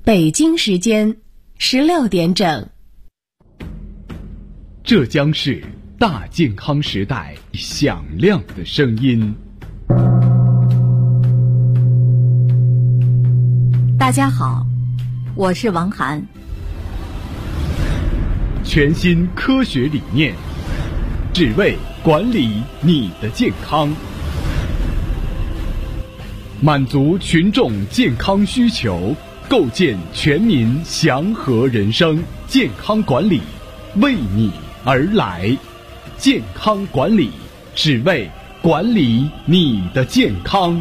北京时间16点整。 这将是大健康时代响亮的声音。 大家好，我是王涵。 全新科学理念，只为管理你的健康，满足群众健康需求，构建全民祥和人生。健康管理为你而来，健康管理只为管理你的健康。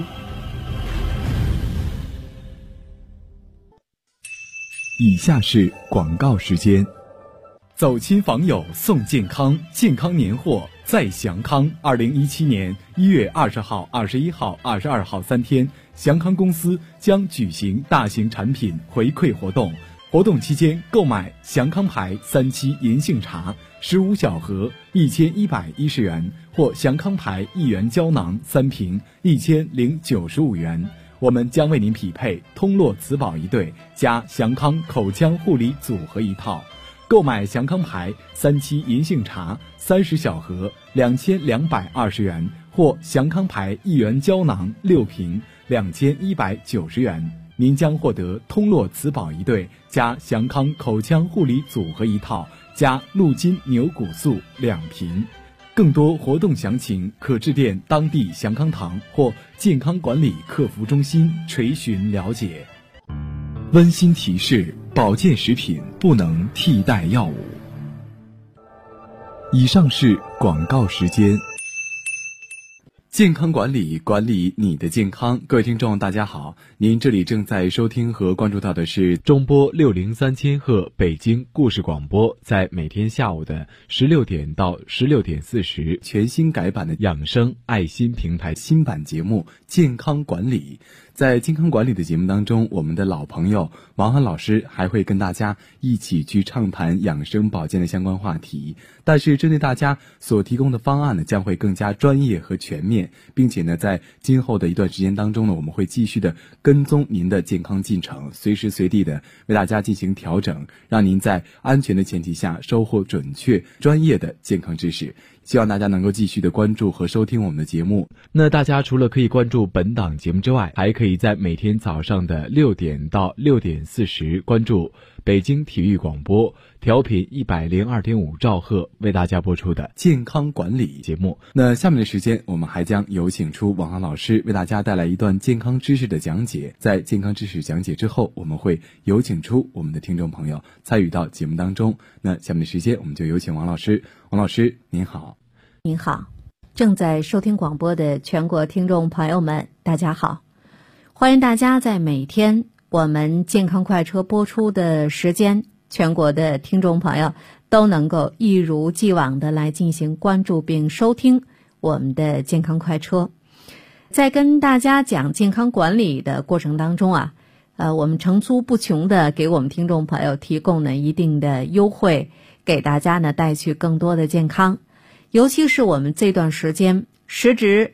以下是广告时间。走亲访友送健康，健康年货在祥康。2017年1月20号、21号、22号3天，祥康公司将举行大型产品回馈活动。活动期间，购买祥康牌3七银杏茶15小盒1110元，或祥康牌1元胶囊3瓶1095元。我们将为您匹配通络磁宝1对加祥康口腔护理组合1套。购买祥康牌3七银杏茶30小盒2220元，或祥康牌1元胶囊6瓶2190元。您将获得通络磁宝1对加祥康口腔护理组合1套加鹿筋牛骨素2瓶。更多活动详情可致电当地祥康堂或健康管理客服中心垂询了解。温馨提示：保健食品不能替代药物。以上是广告时间。健康管理，管理你的健康。各位听众大家好，您这里正在收听和关注到的是中波603千赫北京故事广播，在每天下午的16点到16点40，全新改版的养生爱心平台新版节目健康管理。在健康管理的节目当中，我们的老朋友王涵老师还会跟大家一起去畅谈养生保健的相关话题，但是针对大家所提供的方案呢，将会更加专业和全面，并且呢，在今后的一段时间当中呢，我们会继续的跟踪您的健康进程，随时随地的为大家进行调整，让您在安全的前提下收获准确专业的健康知识。希望大家能够继续的关注和收听我们的节目。那大家除了可以关注本档节目之外，还可以在每天早上的6点到6点40关注北京体育广播调频102.5兆赫为大家播出的健康管理节目。那下面的时间，我们还将有请出王涵老师为大家带来一段健康知识的讲解。在健康知识讲解之后，我们会有请出我们的听众朋友参与到节目当中。那下面的时间，我们就有请王老师。王老师您好。 您好，正在收听广播的全国听众朋友们大家好，欢迎大家在每天我们健康快车播出的时间，全国的听众朋友都能够一如既往的来进行关注并收听我们的健康快车。在跟大家讲健康管理的过程当中啊，我们层出不穷的给我们听众朋友提供了一定的优惠，给大家呢带去更多的健康。尤其是我们这段时间时值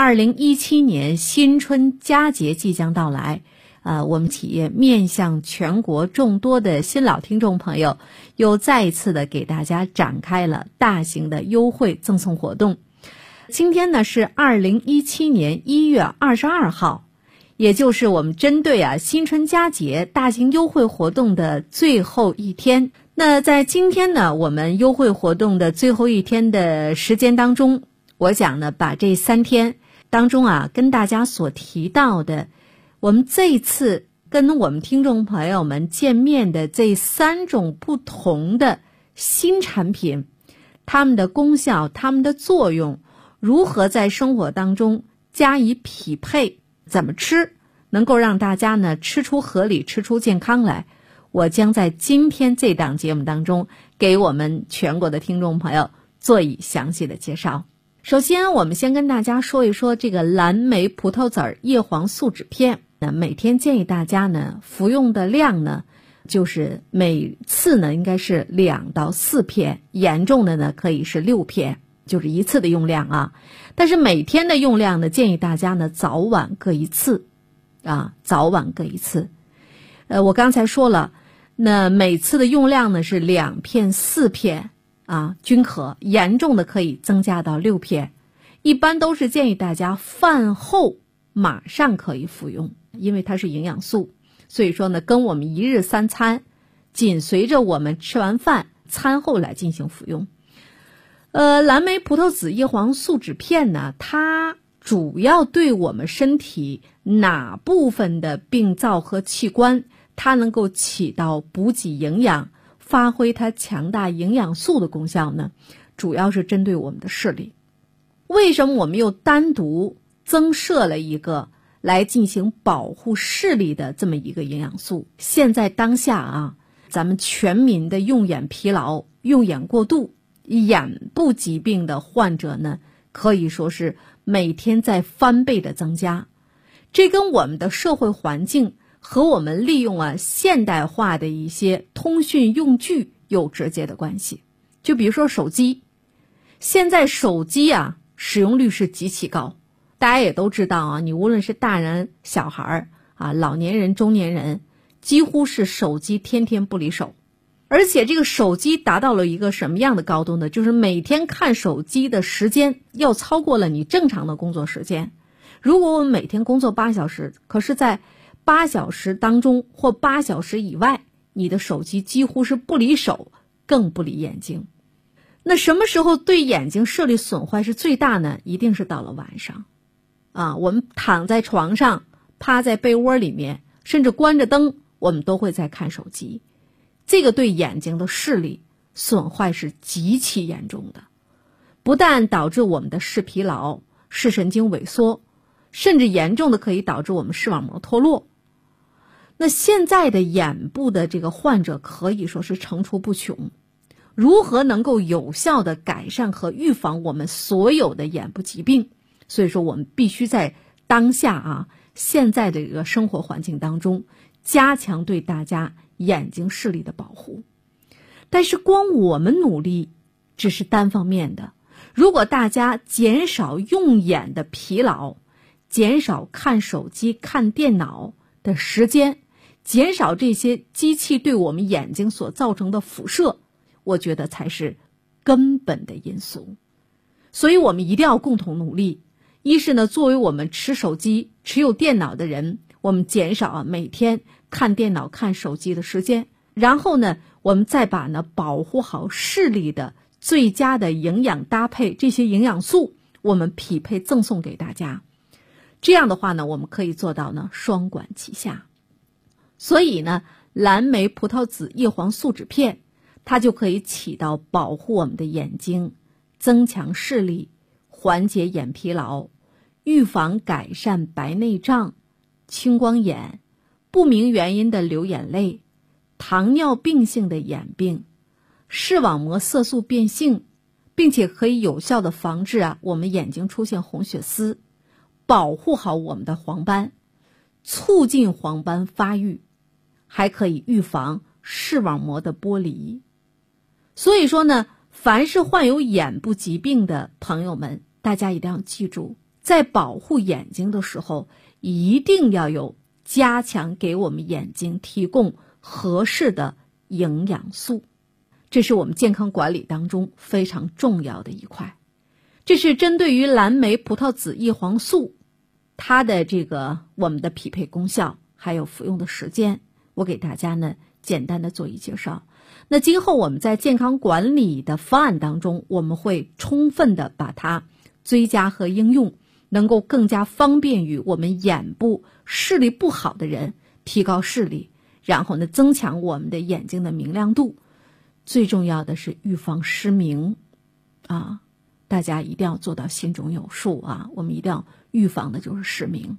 2017年新春佳节即将到来，我们企业面向全国众多的新老听众朋友，又再一次的给大家展开了大型的优惠赠送活动。今天呢是2017年1月22号，也就是我们针对新春佳节大型优惠活动的最后一天。那在今天呢，我们优惠活动的最后一天的时间当中，我想呢，把这3天当中跟大家所提到的，我们这次跟我们听众朋友们见面的这3种不同的新产品，它们的功效、它们的作用，如何在生活当中加以匹配，怎么吃，能够让大家呢吃出合理、吃出健康来。我将在今天这档节目当中给我们全国的听众朋友做以详细的介绍。首先我们先跟大家说一说这个蓝莓葡萄籽叶黄素酯片，每天建议大家呢服用的量呢就是每次呢应该是2到4片，严重的呢可以是6片，就是一次的用量啊。但是每天的用量呢建议大家呢早晚各一次。早晚各一次。 我刚才说了，那每次的用量呢是2片4片啊均可，严重的可以增加到6片。一般都是建议大家饭后马上可以服用，因为它是营养素，所以说呢跟我们1日3餐紧随着我们吃完饭餐后来进行服用。蓝莓葡萄籽叶黄素酯片呢，它主要对我们身体哪部分的病灶和器官它能够起到补给营养，发挥它强大营养素的功效呢？主要是针对我们的视力。为什么我们又单独增设了一个来进行保护视力的这么一个营养素？现在当下啊，咱们全民的用眼疲劳、用眼过度、眼部疾病的患者呢，可以说是每天在翻倍的增加。这跟我们的社会环境和我们利用现代化的一些通讯用具有直接的关系。就比如说手机，现在手机使用率是极其高，大家也都知道你无论是大人小孩老年人中年人，几乎是手机天天不离手。而且这个手机达到了一个什么样的高度呢？就是每天看手机的时间要超过了你正常的工作时间。如果我们每天工作8小时，可是在8小时当中或8小时以外，你的手机几乎是不离手，更不离眼睛。那什么时候对眼睛视力损坏是最大呢？一定是到了晚上我们躺在床上，趴在被窝里面，甚至关着灯，我们都会在看手机。这个对眼睛的视力损坏是极其严重的，不但导致我们的视疲劳、视神经萎缩，甚至严重的可以导致我们视网膜脱落。那现在的眼部的这个患者可以说是层出不穷，如何能够有效的改善和预防我们所有的眼部疾病？所以说我们必须在当下现在的这个生活环境当中，加强对大家眼睛视力的保护。但是光我们努力只是单方面的，如果大家减少用眼的疲劳，减少看手机、看电脑的时间，减少这些机器对我们眼睛所造成的辐射，我觉得才是根本的因素。所以我们一定要共同努力。一是呢，作为我们持手机、持有电脑的人，我们减少每天看电脑、看手机的时间。然后呢，我们再把保护好视力的最佳的营养搭配，这些营养素我们匹配赠送给大家。这样的话呢，我们可以做到双管齐下。所以呢，蓝莓葡萄籽叶黄素酯片，它就可以起到保护我们的眼睛、增强视力、缓解眼疲劳、预防改善白内障、青光眼、不明原因的流眼泪、糖尿病性的眼病、视网膜色素变性，并且可以有效的防治我们眼睛出现红血丝，保护好我们的黄斑，促进黄斑发育，还可以预防视网膜的剥离。所以说呢，凡是患有眼部疾病的朋友们，大家一定要记住，在保护眼睛的时候，一定要有加强给我们眼睛提供合适的营养素。这是我们健康管理当中非常重要的一块。这是针对于蓝莓葡萄籽叶黄素它的我们的匹配功效还有服用的时间，我给大家简单的做一介绍。那今后我们在健康管理的方案当中，我们会充分的把它追加和应用，能够更加方便于我们眼部视力不好的人提高视力，然后增强我们的眼睛的明亮度。最重要的是预防失明大家一定要做到心中有数我们一定要预防的就是失明。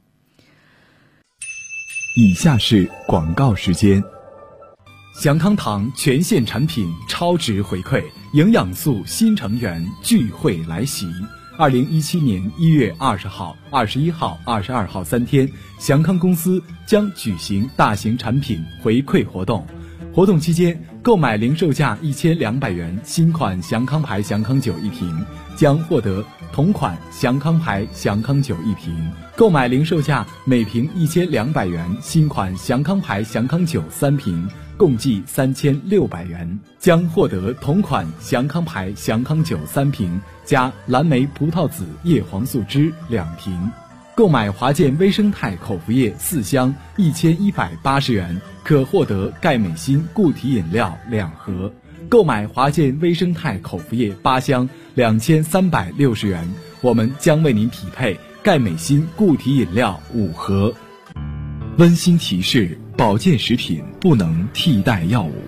以下是广告时间。祥康堂全线产品超值回馈，营养素新成员聚会来袭。2017年1月20号、21号、22号3天，祥康公司将举行大型产品回馈活动。 活动期间，购买零售价1200元新款祥康牌祥康酒1瓶，将获得同款祥康牌祥康酒1瓶；购买零售价每瓶1200元新款祥康牌祥康酒3瓶，共计3600元，将获得同款祥康牌祥康酒3瓶加蓝莓葡萄籽叶黄素汁2瓶。购买华健微生态口服液4箱1180元，可获得钙镁锌固体饮料2盒；购买华健微生态口服液8箱2360元，我们将为您匹配钙镁锌固体饮料5盒。温馨提示：保健食品不能替代药物。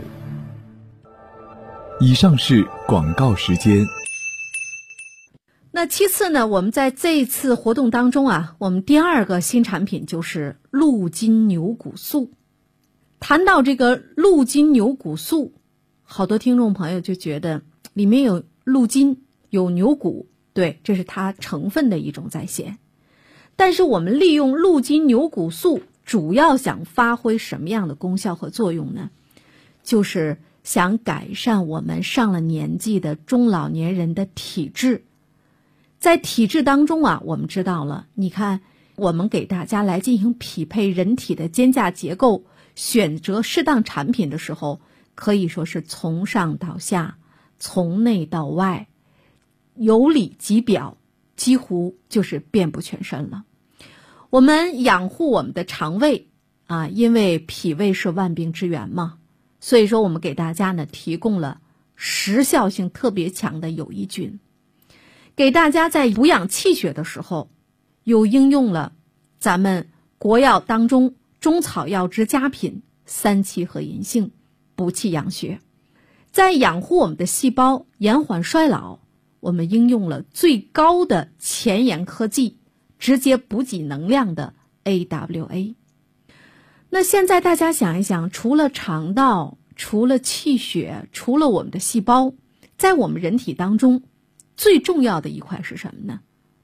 以上是广告时间。 那其次呢，我们在这一次活动当中啊，我们第2个新产品就是鹿筋牛骨素。谈到这个鹿筋牛骨素，好多听众朋友就觉得里面有鹿筋，有牛骨，对，这是它成分的一种再现。但是我们利用鹿筋牛骨素主要想发挥什么样的功效和作用呢？就是想改善我们上了年纪的中老年人的体质。在体质当中啊，我们知道了，你看我们给大家来进行匹配人体的肩架结构，选择适当产品的时候，可以说是从上到下，从内到外，由里及表，几乎就是遍布全身了。我们养护我们的肠胃啊，因为脾胃是万病之源嘛，所以说我们给大家呢提供了时效性特别强的有益菌，给大家在补养气血的时候，又应用了咱们国药当中中草药之佳品3七和银杏，补气养血。在养护我们的细胞，延缓衰老，我们应用了最高的前沿科技，直接补给能量的 AWA。 那现在大家想一想，除了肠道，除了气血，除了我们的细胞，在我们人体当中最重要的一块是什么呢？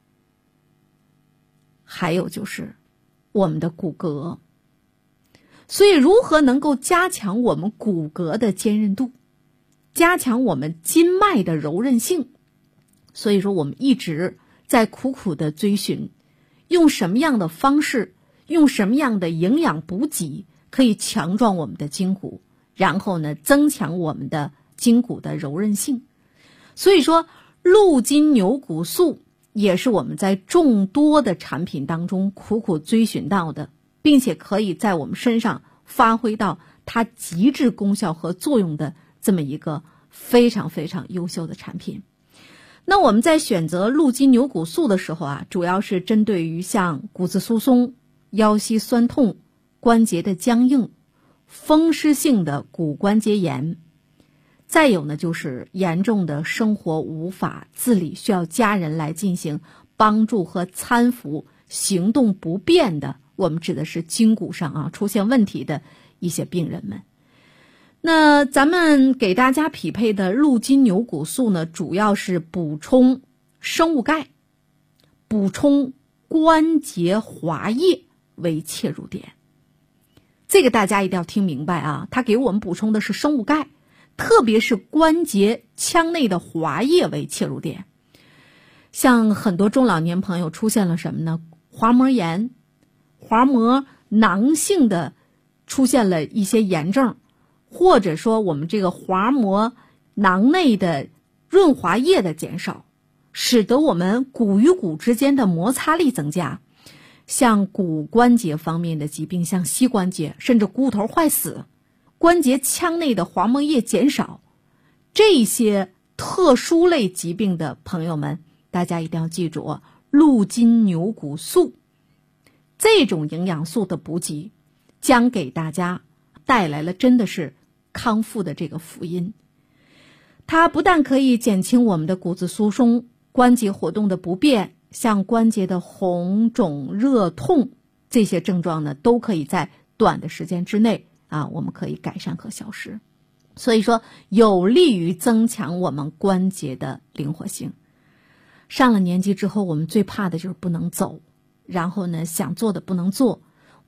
还有就是我们的骨骼。所以如何能够加强我们骨骼的坚韧度，加强我们筋脉的柔韧性，所以说我们一直在苦苦的追寻，用什么样的方式，用什么样的营养补给可以强壮我们的筋骨，然后呢增强我们的筋骨的柔韧性。所以说鹿筋牛骨素也是我们在众多的产品当中苦苦追寻到的，并且可以在我们身上发挥到它极致功效和作用的这么一个非常非常优秀的产品。那我们在选择鹿筋牛骨素的时候啊，主要是针对于像骨质疏松、腰膝酸痛、关节的僵硬、风湿性的骨关节炎，再有呢就是严重的生活无法自理，需要家人来进行帮助和搀扶，行动不便的，我们指的是筋骨上出现问题的一些病人们。那咱们给大家匹配的鹿筋牛骨素呢，主要是补充生物钙，补充关节滑液为切入点。这个大家一定要听明白啊，它给我们补充的是生物钙，特别是关节腔内的滑液为切入点。像很多中老年朋友出现了什么呢？滑膜炎，滑膜囊性的出现了一些炎症，或者说我们这个滑膜囊内的润滑液的减少，使得我们骨与骨之间的摩擦力增加。像骨关节方面的疾病，像膝关节，甚至骨头坏死，关节腔内的滑膜液减少，这些特殊类疾病的朋友们，大家一定要记住鹿筋牛骨素这种营养素的补给，将给大家带来了真的是康复的这个福音。它不但可以减轻我们的骨质疏松、关节活动的不便，像关节的红肿热痛这些症状呢，都可以在短的时间之内我们可以改善和消失。所以说有利于增强我们关节的灵活性。上了年纪之后，我们最怕的就是不能走，然后呢想做的不能做，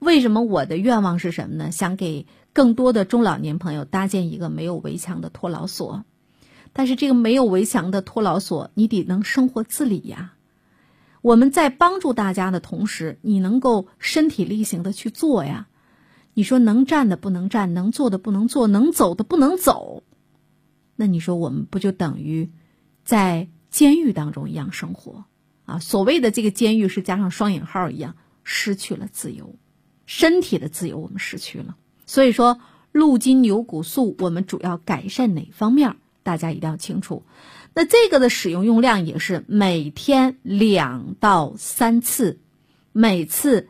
为什么我的愿望是什么呢？想给更多的中老年朋友搭建一个没有围墙的托老所。但是这个没有围墙的托老所，你得能生活自理呀。我们在帮助大家的同时，你能够身体力行的去做呀。你说能站的不能站，能坐的不能坐，能走的不能走，那你说我们不就等于在监狱当中一样生活啊？所谓的这个监狱是加上双引号一样，失去了自由，身体的自由我们失去了。所以说鹿筋牛骨素我们主要改善哪方面，大家一定要清楚。那这个的使用用量也是每天2到3次，每次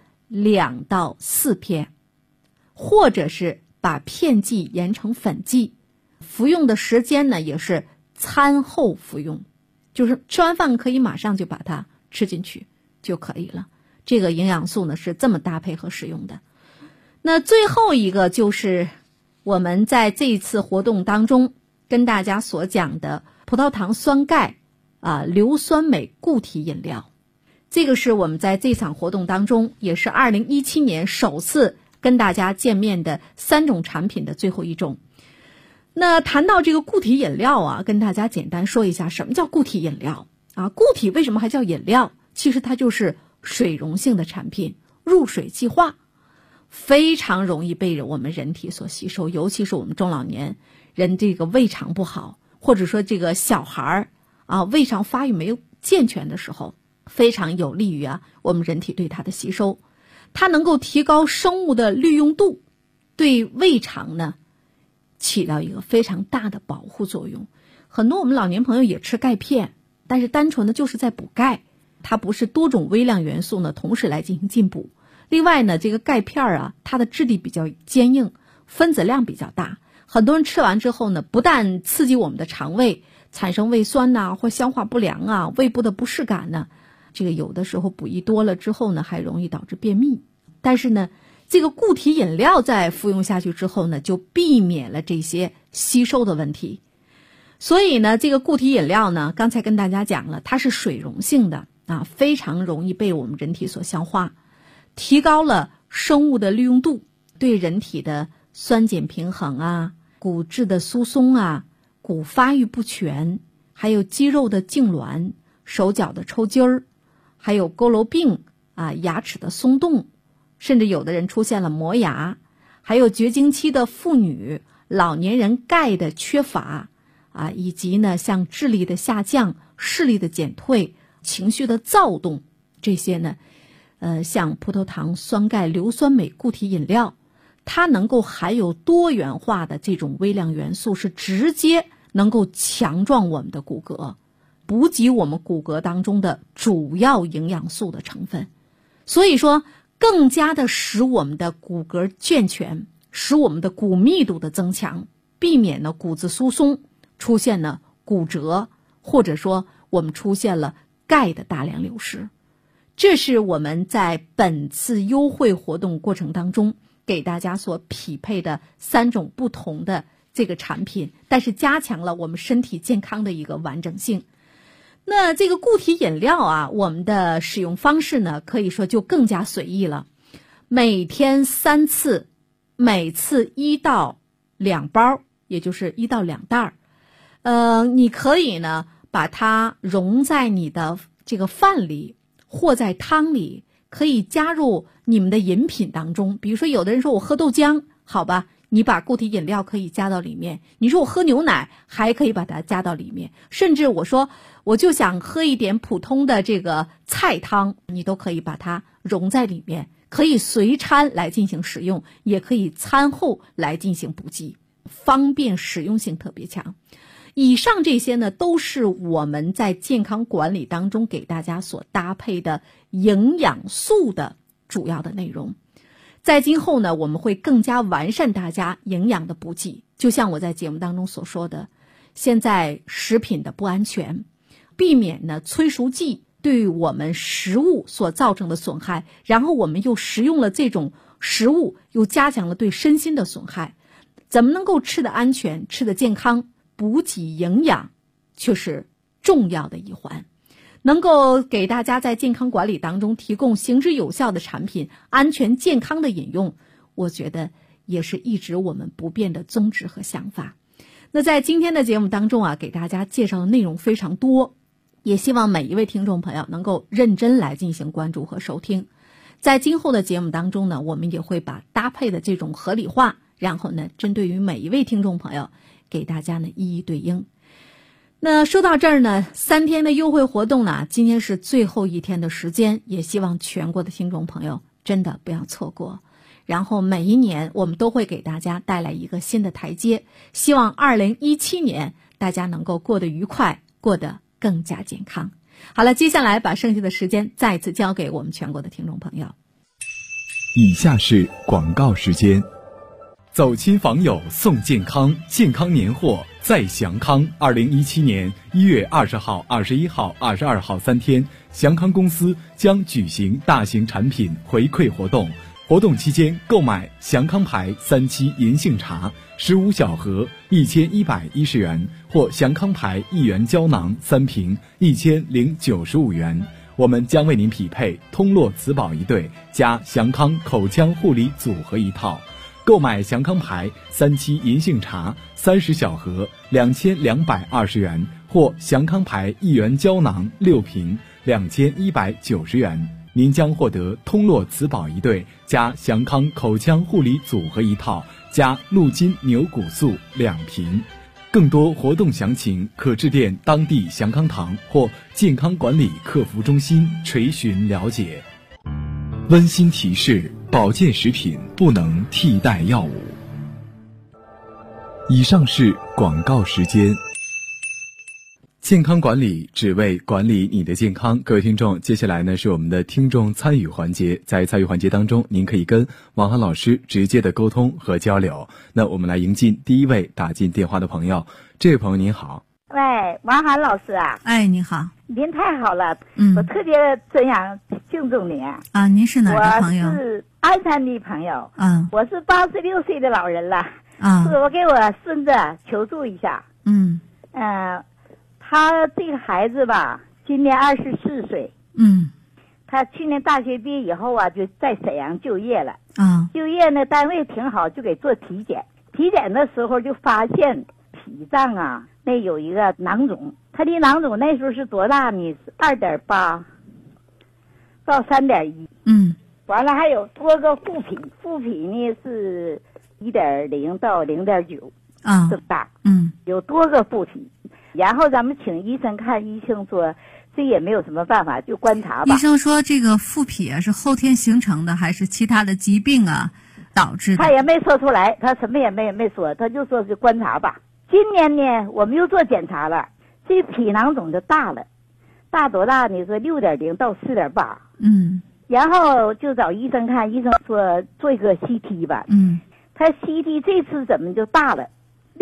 2到4片，或者是把片剂研成粉剂。服用的时间呢也是餐后服用，就是吃完饭可以马上就把它吃进去就可以了。这个营养素呢是这么搭配和使用的。那最后一个就是我们在这一次活动当中跟大家所讲的葡萄糖酸钙硫酸镁固体饮料。这个是我们在这场活动当中，也是2017年首次跟大家见面的3种产品的最后一种。那谈到这个固体饮料跟大家简单说一下什么叫固体饮料固体为什么还叫饮料？其实它就是水溶性的产品，入水即化，非常容易被我们人体所吸收，尤其是我们中老年人这个胃肠不好，或者说这个小孩胃肠发育没有健全的时候，非常有利于我们人体对它的吸收。它能够提高生物的利用度，对胃肠呢起到一个非常大的保护作用。很多我们老年朋友也吃钙片，但是单纯的就是在补钙，它不是多种微量元素呢同时来进行进补。另外呢，这个钙片它的质地比较坚硬，分子量比较大，很多人吃完之后呢，不但刺激我们的肠胃产生胃酸或消化不良胃部的不适感呢，这个有的时候补益多了之后呢，还容易导致便秘。但是呢，这个固体饮料在服用下去之后呢，就避免了这些吸收的问题。所以呢，这个固体饮料呢，刚才跟大家讲了，它是水溶性的非常容易被我们人体所消化，提高了生物的利用度，对人体的酸碱平衡骨质的疏松骨发育不全，还有肌肉的痉挛，手脚的抽筋儿，还有佝偻病牙齿的松动，甚至有的人出现了磨牙，还有绝经期的妇女、老年人钙的缺乏以及呢像智力的下降、视力的减退、情绪的躁动，这些呢像葡萄糖酸钙硫酸镁固体饮料，它能够含有多元化的这种微量元素，是直接能够强壮我们的骨骼，补给我们骨骼当中的主要营养素的成分。所以说更加的使我们的骨骼健全，使我们的骨密度的增强，避免呢骨质疏松，出现了骨折，或者说我们出现了钙的大量流失。这是我们在本次优惠活动过程当中给大家所匹配的3种不同的这个产品，但是加强了我们身体健康的一个完整性。那这个固体饮料我们的使用方式呢，可以说就更加随意了。每天3次，每次1到2包，也就是1到2袋。你可以呢把它溶在你的这个饭里，或在汤里，可以加入你们的饮品当中。比如说有的人说我喝豆浆，好吧，你把固体饮料可以加到里面。你说我喝牛奶，还可以把它加到里面。甚至我说我就想喝一点普通的这个菜汤，你都可以把它溶在里面，可以随餐来进行使用，也可以餐后来进行补给，方便实用性特别强。以上这些呢，都是我们在健康管理当中给大家所搭配的营养素的主要的内容。在今后呢，我们会更加完善大家营养的补给。就像我在节目当中所说的，现在食品的不安全，避免呢催熟剂对我们食物所造成的损害，然后我们又食用了这种食物，又加强了对身心的损害。怎么能够吃得安全，吃得健康，补给营养却是重要的一环。 能够给大家在健康管理当中提供行之有效的产品，安全健康的饮用，我觉得也是一直我们不变的宗旨和想法。那在今天的节目当中啊，给大家介绍的内容非常多，也希望每一位听众朋友能够认真来进行关注和收听。在今后的节目当中呢，我们也会把搭配的这种合理化，然后呢，针对于每一位听众朋友，给大家呢一一对应。那说到这儿呢，3天的优惠活动呢，今天是最后一天的时间，也希望全国的听众朋友真的不要错过。然后每一年我们都会给大家带来一个新的台阶，希望2017年大家能够过得愉快，过得更加健康。好了，接下来把剩下的时间再次交给我们全国的听众朋友。 以下是广告时间。走亲访友送健康，健康年货在祥康。2017年1月20号、21号、22号3天，祥康公司将举行大型产品回馈活动。活动期间购买祥康牌3七银杏茶15小盒1110元，或祥康牌1元胶囊3瓶1095元。我们将为您匹配通络磁宝1对加祥康口腔护理组合1套。购买祥康牌3七银杏茶30小盒2220元，或祥康牌1元胶囊6瓶2190元。您将获得通络磁宝1对加祥康口腔护理组合1套加鹿筋牛骨素2瓶。更多活动详情可致电当地祥康堂或健康管理客服中心垂询了解。温馨提示：保健食品不能替代药物。以上是广告时间。健康管理只为管理你的健康。各位听众，接下来呢是我们的听众参与环节。在参与环节当中，您可以跟王涵老师直接的沟通和交流。那我们来迎进第一位打进电话的朋友。这位朋友您好。 喂，王涵老师啊。 哎，你好。 您太好了，我特别这样敬重您啊。您是哪个朋友？ 我是鞍山的朋友。我是86岁的老人了。是我给我孙子求助一下。他这个孩子吧，今年24岁。他去年大学毕业以后啊，就在沈阳就业了。就业呢，单位挺好，就给做体检。体检的时候就发现脾脏啊，那有一个囊肿。他的囊肿那时候是多大呢？是2.8到3.1。完了还有多个副脾，副脾呢是1.0到0.9。这么大。有多个副脾。然后咱们请医生看，医生说这也没有什么办法，就观察吧。 医生说这个副脾啊是后天形成的，还是其他的疾病啊导致的？ 他也没说出来，他什么也没说，他就说是观察吧。今年呢，我们又做检查了，这脾囊肿就大了，大多大呢？是6.0到4.8。然后就找医生看，医生说做一个 CT 吧。他 CT 这次怎么就大了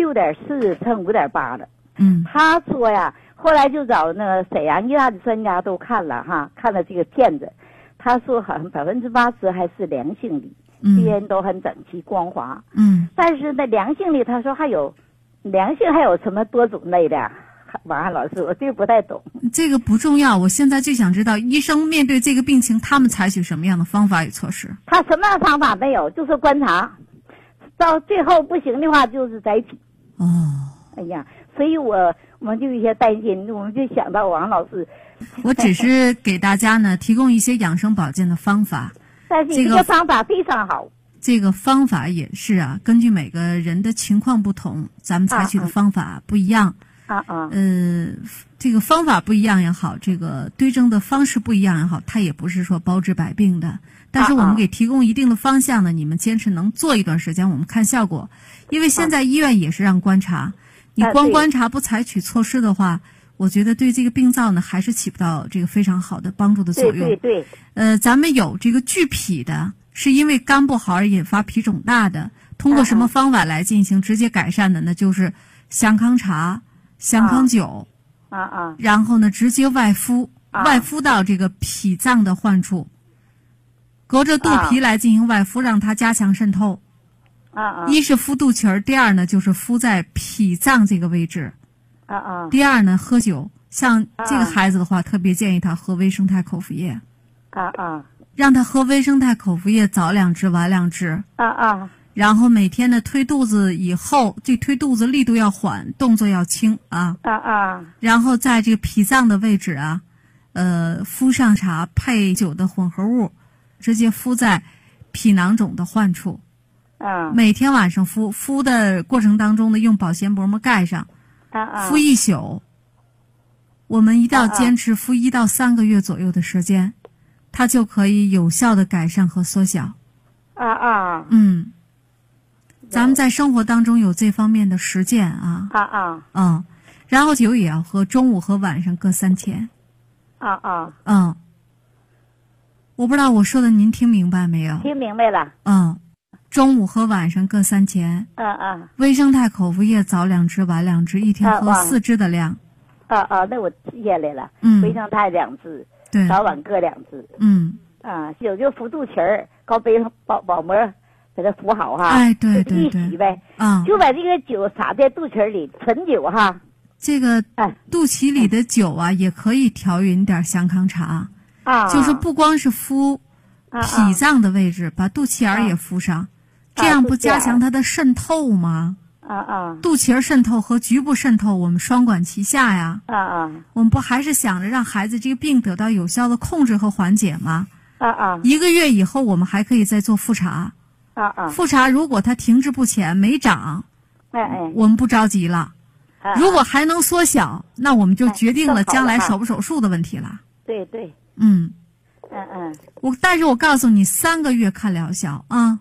，6.4乘5.8了。他说呀，后来就找那个沈阳医大的专家都看了哈，看了这个片子，他说好像80%还是良性的，这些人都很整齐光滑。但是呢，良性的他说还有什么多种类的？王涵老师，我这个不太懂。 这个不重要，我现在最想知道，医生面对这个病情，他们采取什么样的方法与措施？ 他什么方法没有，就是观察，到最后不行的话就是摘皮。哎呀，所以我们就有些担心，我们就想到王老师。 我只是给大家呢提供一些养生保健的方法， 但是这个方法非常好。 这个方法也是啊，根据每个人的情况不同，咱们采取的方法不一样。这个方法不一样也好，这个对症的方式不一样也好，它也不是说包治百病的。但是我们给提供一定的方向呢，你们坚持能做一段时间，我们看效果。因为现在医院也是让观察。你光观察不采取措施的话，我觉得对这个病灶呢还是起不到这个非常好的帮助的作用。 对。 咱们有这个聚脾的，是因为肝不好而引发脾肿大的，通过什么方法来进行直接改善的呢？就是祥康茶、祥康酒，然后呢直接外敷到这个脾脏的患处，隔着肚皮来进行外敷，让它加强渗透。一是敷肚脐儿，第二呢就是敷在脾脏这个位置， 第二呢，喝酒，像这个孩子的话，特别建议他喝微生态口服液。让他喝微生态口服液，早2支，晚2支。然后每天的推肚子以后，这推肚子力度要缓，动作要轻啊。然后在这个脾脏的位置啊，敷上茶配酒的混合物，直接敷在脾囊肿的患处。每天晚上敷的过程当中呢，用保鲜薄膜盖上，敷1宿。我们一定要坚持敷1到3个月左右的时间，它就可以有效的改善和缩小。咱们在生活当中有这方面的实践啊。然后酒也要喝，中午和晚上各3钱。我不知道我说的您听明白没有？ 听明白了。 中午和晚上各3钱。微生态口服液早2支，晚2支，一天喝4支的量。 那我记下来了。微生态2支， 对， 早晚各2支。有就敷肚脐儿，搞杯保膜给它敷好哈。 对， 一洗呗。就把这个酒撒在肚脐里，纯酒哈。 这个肚脐里的酒啊，也可以调匀点香康茶。就是不光是敷脾脏的位置，把肚脐眼也敷上，这样不加强它的渗透吗？肚脐渗透和局部渗透，我们双管齐下呀。我们不还是想着让孩子这个病得到有效的控制和缓解吗？1个月以后，我们还可以再做复查。复查如果它停滞不前没长，我们不着急了。如果还能缩小，那我们就决定了将来手不手术的问题了。 对。 但是我告诉你，3个月看疗效啊。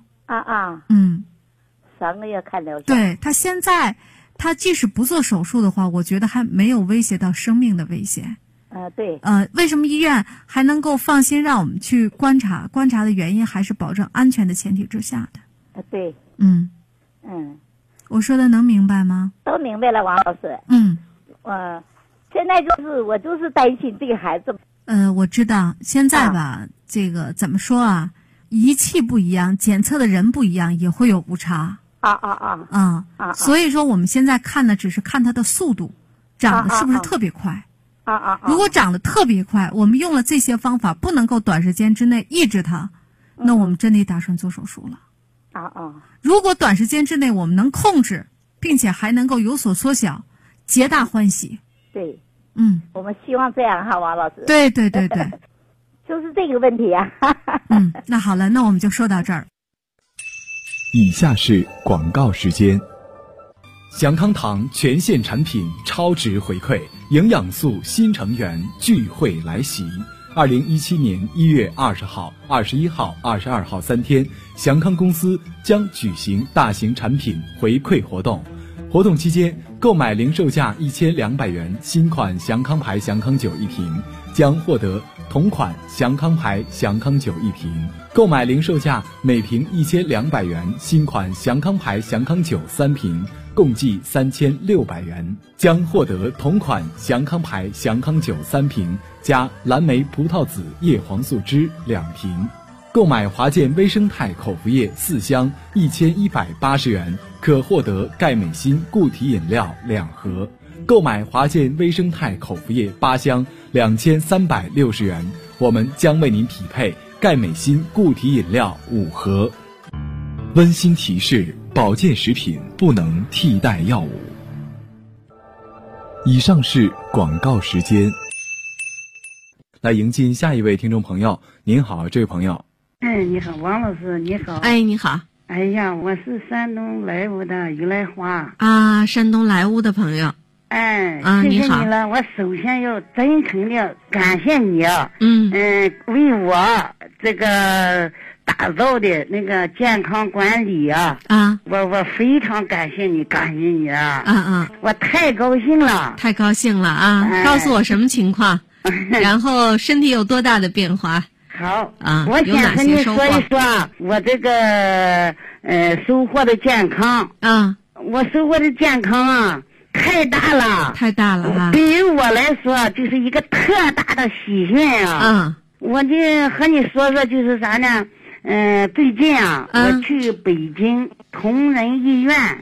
3个月看疗效。 对，他现在，他即使不做手术的话，我觉得还没有威胁到生命的危险。 对。 为什么医院还能够放心让我们去观察？观察的原因还是保证安全的前提之下的。 对。 我说的能明白吗？ 都明白了，王老师。现在我就是担心这个孩子。 我知道，现在吧，这个怎么说啊？仪器不一样，检测的人不一样，也会有误差。所以说我们现在看的只是看它的速度，长得是不是特别快。如果长得特别快，我们用了这些方法不能够短时间之内抑制它，那我们真得打算做手术了。如果短时间之内我们能控制，并且还能够有所缩小，皆大欢喜。 对。我们希望这样哈，王老师。 对。 就是这个问题啊。 那好了，那我们就说到这儿。 以下是广告时间。祥康堂全线产品超值回馈，营养素新成员聚会来袭。2017年1月20号、21号、22号3天，祥康公司将举行大型产品回馈活动。活动期间，购买零售价1200元新款祥康牌祥康酒1瓶，将获得同款祥康牌祥康酒1瓶；购买零售价每瓶1200元新款祥康牌祥康酒3瓶，共计3600元，将获得同款祥康牌祥康酒3瓶加蓝莓葡萄籽叶黄素汁2瓶。购买华健微生态口服液4箱1180元，可获得钙镁锌固体饮料2盒；购买华健微生态口服液8箱2360元，我们将为您匹配钙镁锌固体饮料5盒。温馨提示：保健食品不能替代药物。以上是广告时间。来迎进下一位听众朋友。您好，这位朋友。 你好，王老师，你好。 你好。 哎呀，我是山东莱芜的于来华。 山东莱芜的朋友。 谢谢你了。我首先要真诚的感谢你。为我这个打造的那个健康管理我非常感谢你我太高兴了。 太高兴了告诉我什么情况？然后身体有多大的变化？ 好我先和你说一说我这个收获的健康。我收获的健康太大了对于我来说就是一个特大的喜讯我就和你说说就是啥呢最近我去北京同仁医院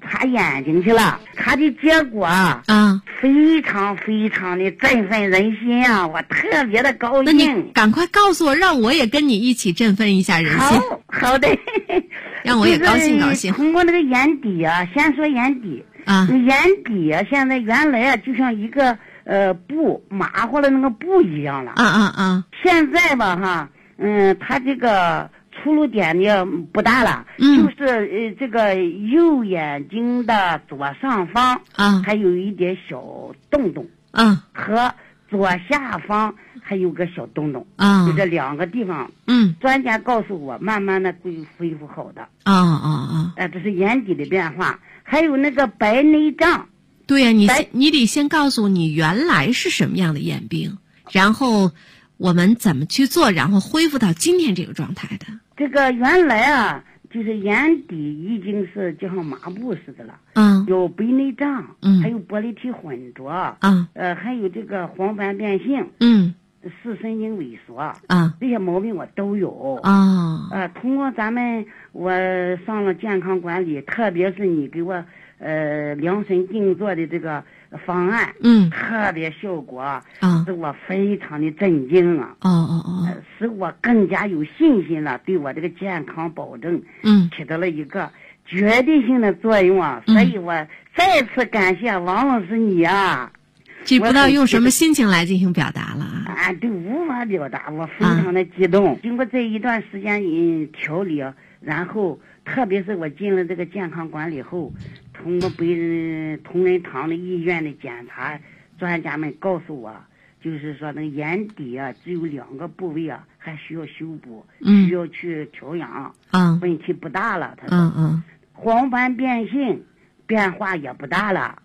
擦眼睛去了，擦的结果非常非常的振奋人心啊！我特别的高兴。 那你赶快告诉我，让我也跟你一起振奋一下人心。 好的， 让我也高兴高兴。 通过那个眼底啊，先说眼底啊，眼底啊，现在原来啊就像一个布麻花的那个布一样了。现在吧哈，它这个出入点呢不大了，就是这个右眼睛的左上方还有一点小洞洞和左下方还有个小洞洞就这2个地方专家告诉我慢慢的会恢复好的这是眼底的变化。还有那个白内障。 对呀，你得先告诉你原来是什么样的眼病，然后我们怎么去做，然后恢复到今天这个状态的。 这个原来啊，就是眼底已经是就像麻布似的了。有白内障，还有玻璃体混浊，还有这个黄斑变性，视神经萎缩，这些毛病我都有。通过我上了健康管理，特别是你给我量身定做的这个方案，特别效果，使我非常的震惊啊！使我更加有信心了，对我这个健康保证，起到了一个决定性的作用啊！所以我再次感谢王老师你啊！ 这不知道用什么心情来进行表达了对，无法表达，我非常的激动。经过这一段时间调理，然后特别是我进了这个健康管理后，通过同仁堂的医院的检查，专家们告诉我，就是说那个眼底啊只有2个部位啊还需要修补，需要去调养，问题不大了。他说黄斑变性变化也不大了。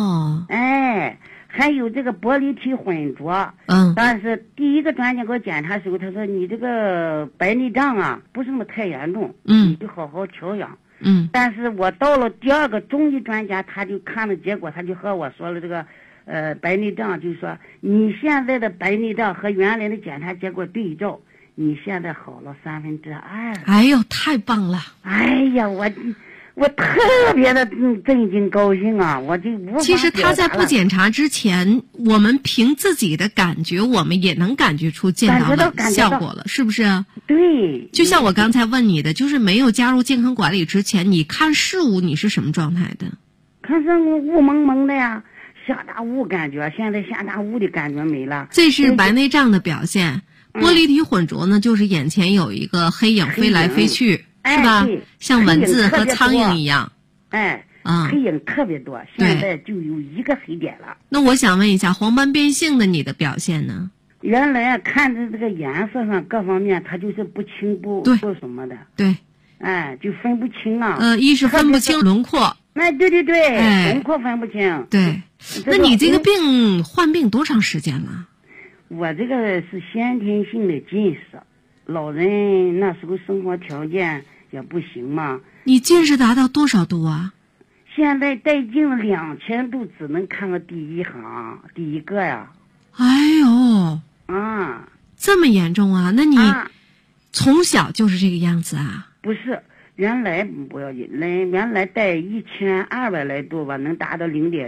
还有这个玻璃体混浊，但是第一个专家给我检查的时候，他说你这个白内障啊不是那么太严重，你就好好调养。但是我到了第2个中医专家，他就看了结果，他就和我说了这个白内障，就是说你现在的白内障和原来的检查结果对照，你现在好了2/3。 哎呦，太棒了！ 哎呀，我特别的震惊高兴啊！我就无法其实他在不检查之前，我们凭自己的感觉，我们也能感觉出见到的效果了，是不是？ 对。 就像我刚才问你的，就是没有加入健康管理之前，你看事物你是什么状态的？ 看是雾蒙蒙的呀，下大雾感觉，现在下大雾的感觉没了。 这是白内障的表现。玻璃体混浊呢，就是眼前有一个黑影飞来飞去。是吧？像蚊子和苍蝇一样。 黑影特别多，现在就有1个黑点了。 那我想问一下，黄斑变性的你的表现呢？ 原来看着这个颜色上各方面，它就是不清不什么的。 对。 就分不清啊。 一是分不清轮廓。 对，轮廓分不清。 对。那你这个患病多长时间了？ 我这个是先天性的近视。老人那时候生活条件也不行嘛。 你近视达到多少度啊？ 现在戴镜2000度只能看到第一个呀。 哎呦，这么严重啊？那你从小就是这个样子啊？ 不是，原来不要紧，原来戴1200来度吧，能达到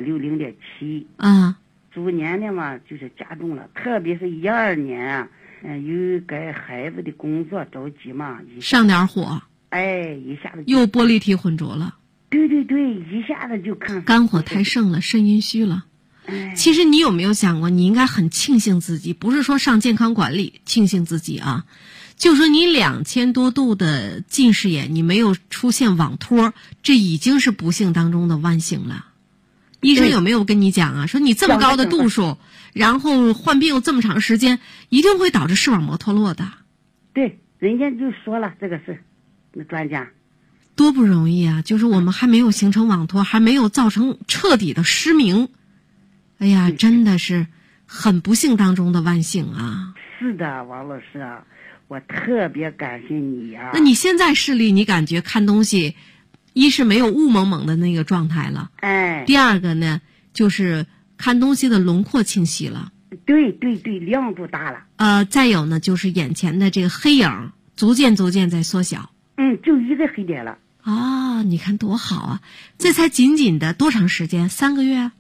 0.6、0.7。逐年的嘛，就是加重了，特别是12年啊。由于给孩子的工作着急嘛， 上点火， 一下子又玻璃体混浊了。 对，一下子就看肝火太盛了，肾阴虚了。其实你有没有想过，你应该很庆幸自己，不是说上健康管理庆幸自己啊，就说你2000多度的近视眼，你没有出现网脱，这已经是不幸当中的万幸了。医生有没有跟你讲啊？说你这么高的度数，然后患病又这么长时间，一定会导致视网膜脱落的。 对，人家就说了这个事，那专家多不容易啊！就是我们还没有形成网脱，还没有造成彻底的失明。哎呀，真的是很不幸当中的万幸啊！ 是的，王老师啊，我特别感谢你啊。 那你现在视力，你感觉看东西？一是没有雾蒙蒙的那个状态了，第2个呢，就是看东西的轮廓清晰了。 对，亮度大了。 再有呢，就是眼前的这个黑影逐渐在缩小。 就1个黑点了。 啊，你看多好啊！这才仅仅的多长时间？3个月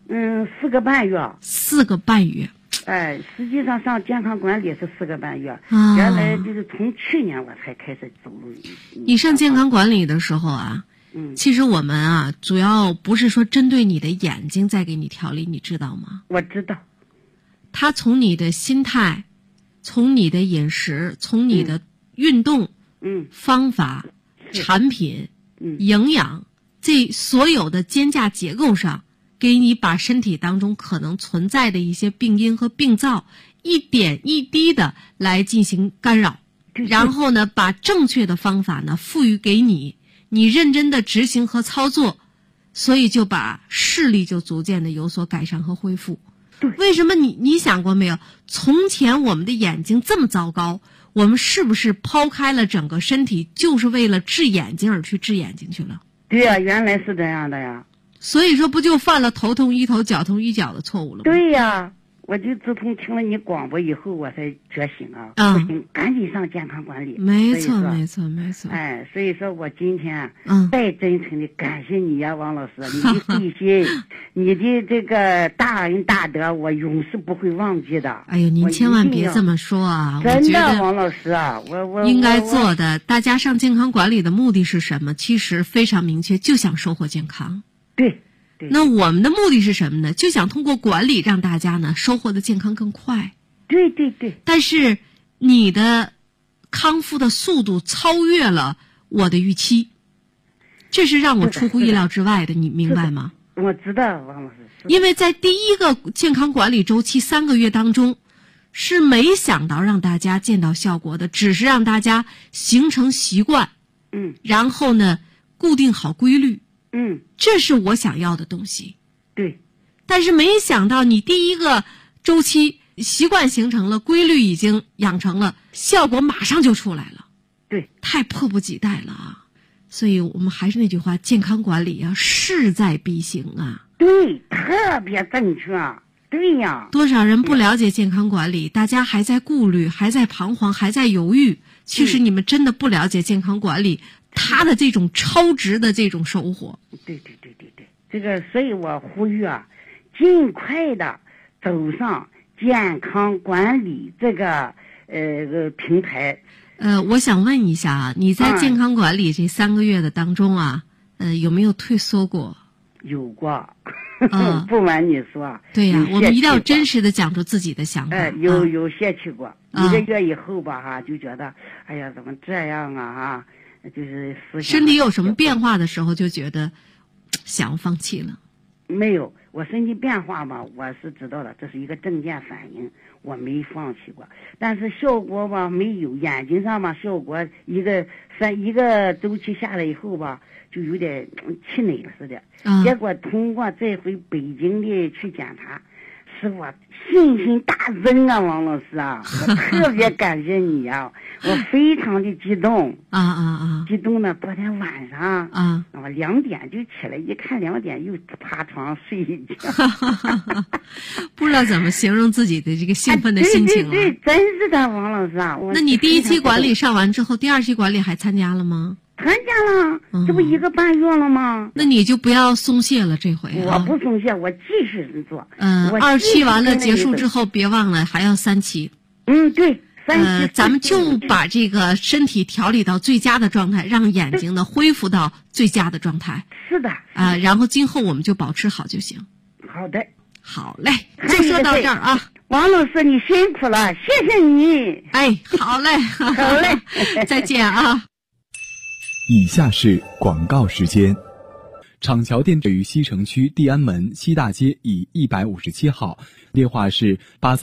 ？4个半月。 4个半月。 哎，实际上上健康管理是4个半月。原来就是从去年我才开始走路。 你上健康管理的时候啊，其实我们啊，主要不是说针对你的眼睛在给你调理，你知道吗？ 我知道。 他从你的心态，从你的饮食，从你的运动，方法、产品、营养，这所有的肩架结构上，给你把身体当中可能存在的一些病因和病灶一点一滴的来进行干扰，然后呢，把正确的方法呢赋予给你，你认真的执行和操作，所以就把视力就逐渐的有所改善和恢复。为什么你想过没有？从前我们的眼睛这么糟糕，我们是不是抛开了整个身体，就是为了治眼睛而去治眼睛去了？ 对呀，原来是这样的呀。 所以说不就犯了头痛医头脚痛医脚的错误了吗？ 对呀，我就自从听了你广播以后，我才觉醒啊！不行，赶紧上健康管理。 没错，没错，没错。 哎，所以说我今天再真诚的感谢你呀，王老师，你的细心，你的这个大恩大德，我永世不会忘记的。 哎呦，您千万别这么说啊！ 真的，王老师啊，我应该做的，大家上健康管理的目的是什么？其实非常明确，就想收获健康。 对。 那我们的目的是什么呢？就想通过管理让大家呢收获的健康更快。 对对对。 但是你的康复的速度超越了我的预期，这是让我出乎意料之外的，你明白吗？ 我知道，王老师。 因为在第一个健康管理周期3个月当中，是没想到让大家见到效果的，只是让大家形成习惯，然后呢固定好规律。这是我想要的东西。 对。 但是没想到你第一个周期习惯形成了，规律已经养成了，效果马上就出来了。 对。 太迫不及待了啊！所以我们还是那句话，健康管理啊，势在必行啊。 对，特别正确。对呀。 多少人不了解健康管理，大家还在顾虑，还在彷徨，还在犹豫。其实你们真的不了解健康管理，他的这种超值的这种收获。 对，这个，所以我呼吁啊，尽快的走上健康管理这个平台。 我想问一下啊，你在健康管理这3个月的当中啊，有没有退缩过？ 有过。不瞒你说， 对呀，我们一定要真实的讲出自己的想法。 有泄气过，1个月以后吧，就觉得，哎呀，怎么这样啊？就是身体有什么变化的时候，就觉得想放弃了。 没有，我身体变化嘛，我是知道的，这是一个正见反应，我没放弃过。但是效果吧没有，眼睛上吧效果一个周期下来以后吧，就有点气馁了似的。结果通过这回北京的去检查，使我信心大增啊，王老师啊，我特别感谢你啊，我非常的激动激动的。昨天晚上我2点就起来，一看2点又趴床睡一觉， 不知道怎么形容自己的这个兴奋的心情了。 对，真是的，王老师啊。 那你第1期管理上完之后，第2期管理还参加了吗？ 参加了，这不1个半月了吗？ 那你就不要松懈了，这回我不松懈，我继续做。 2期完了结束之后，别忘了还要3期。 对，3期。 咱们就把这个身体调理到最佳的状态，让眼睛呢恢复到最佳的状态。 是的。 然后今后我们就保持好就行。 好的。 好嘞，就说到这儿啊。 王老师，你辛苦了，谢谢你。 哎，好嘞， 好嘞， 再见啊。 以下是广告时间。厂桥店位于西城区地安门西大街以157号，电话是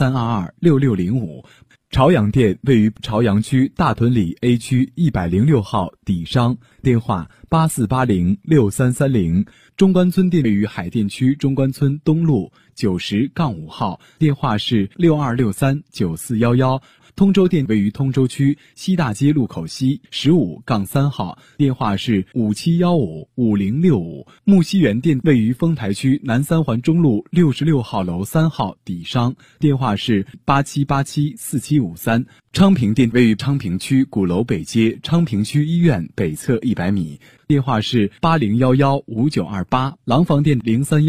83226605。朝阳店位于朝阳区大屯里 A 区106号底商，电话84806330。中关村店位于海淀区中关村东路90-5号，电话是62639411。 通州店位于通州区西大街路口西15-3号，电话是57155065。木樨园店位于丰台区南三环中路66号楼3号底商，电话是87874753。昌平店位于昌平区鼓楼北街昌平区医院北侧100米，电话是80115928。廊坊店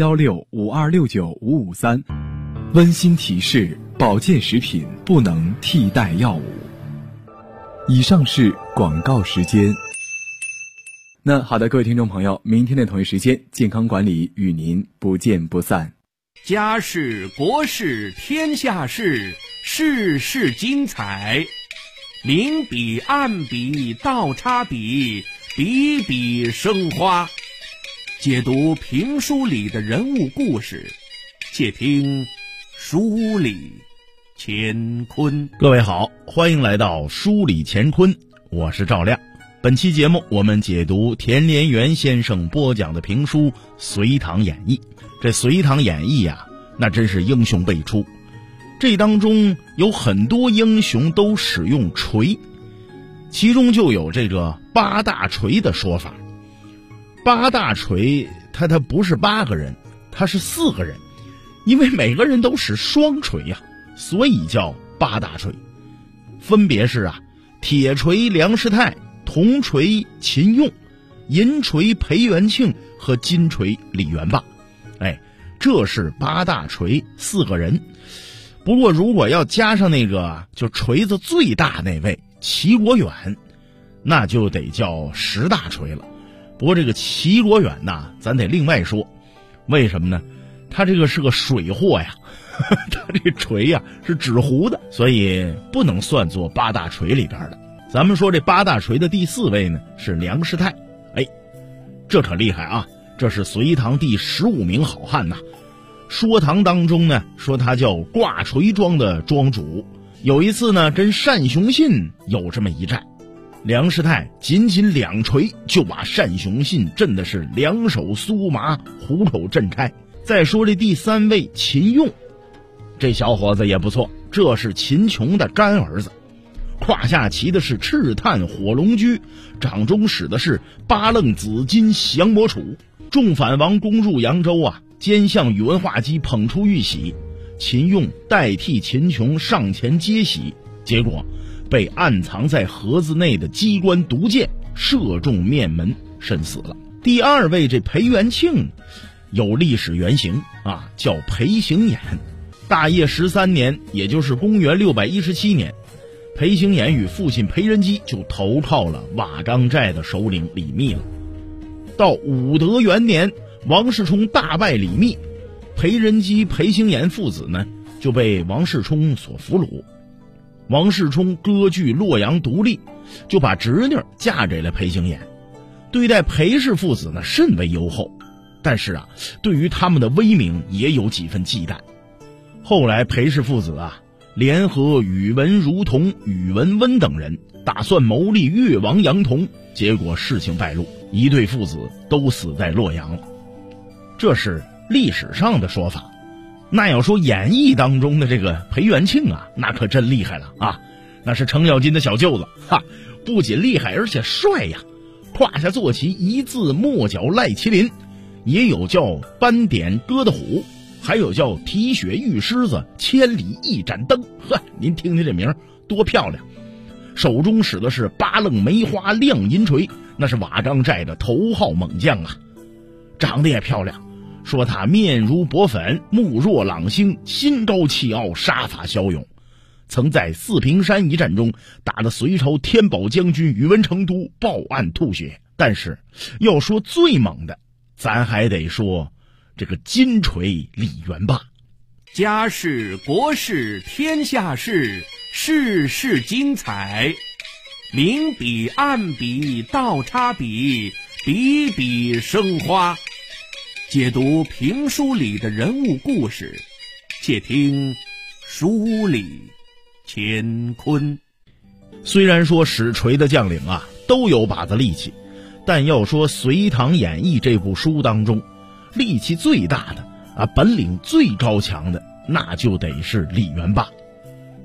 031652695553。温馨提示：保健食品不能替代药物。以上是广告时间。那好的，各位听众朋友，明天的同一时间，健康管理与您不见不散。 家事国事天下事，事事精彩，明笔暗笔倒插笔，笔笔生花。解读评书里的人物故事，且听书里乾坤。 各位好，欢迎来到书里乾坤，我是赵亮。本期节目我们解读田连元先生播讲的评书《隋唐演义》。这《隋唐演义》啊，那真是英雄辈出，这当中有很多英雄都使用锤，其中就有这个八大锤的说法。八大锤他不是8个人，他是4个人，因为每个人都使双锤呀，所以叫八大锤。分别是铁锤梁师太，铜锤秦用，银锤裴元庆和金锤李元霸。这是八大锤4个人。不过如果要加上那个就锤子最大那位齐国远，那就得叫10大锤了。不过这个齐国远呐，咱得另外说。为什么呢？他这个是个水货呀，他这锤呀是纸糊的，所以不能算作八大锤里边的。咱们说这八大锤的第4位呢是梁师太。这可厉害啊，这是隋唐第15名好汉呐。说唐当中呢说他叫挂锤庄的庄主。有一次呢跟单雄信有这么一战，梁师太仅2锤就把单雄信震的是两手酥麻，虎口震开。再说这第3位秦用，这小伙子也不错，这是秦琼的干儿子，胯下骑的是赤炭火龙驹，掌中使的是八楞紫金降魔杵。众反王攻入扬州奸向宇文化及捧出玉玺，秦用代替秦琼上前接玺，结果被暗藏在盒子内的机关毒箭射中面门，身死了。第2位这裴元庆有历史原型叫裴行衍。大业13年，也就是公元617年，裴行衍与父亲裴仁基就投靠了瓦岗寨的首领李密了。到武德元年，王世充大败李密，裴仁基、裴行衍父子呢就被王世充所俘虏。王世充割据洛阳独立，就把侄女嫁给了裴行衍，对待裴氏父子呢甚为优厚，但是对于他们的威名也有几分忌惮。后来裴氏父子联合宇文如同、宇文温等人，打算谋立越王杨同，结果事情败露，一对父子都死在洛阳了。这是历史上的说法。那要说演义当中的这个裴元庆那可真厉害了那是程咬金的小舅子不仅厉害而且帅呀，胯下坐骑一字末角赖麒麟，也有叫斑点鸽的虎，还有叫提血玉狮子，千里一盏灯。您听听这名多漂亮。手中使的是八楞梅花亮银锤，那是瓦岗寨的头号猛将长得也漂亮，说他面如薄粉，目若朗星，心高气傲，杀伐骁勇，曾在四平山一战中打得隋朝天宝将军宇文成都报案吐血。但是要说最猛的，咱还得说这个金锤李元霸。 家事国事天下事，事事精彩，明笔暗笔倒插笔，笔笔生花。解读评书里的人物故事，且听书里乾坤。 虽然说使锤的将领都有把子力气，但要说《隋唐演义》这部书当中，力气最大的本领最高强的，那就得是李元霸。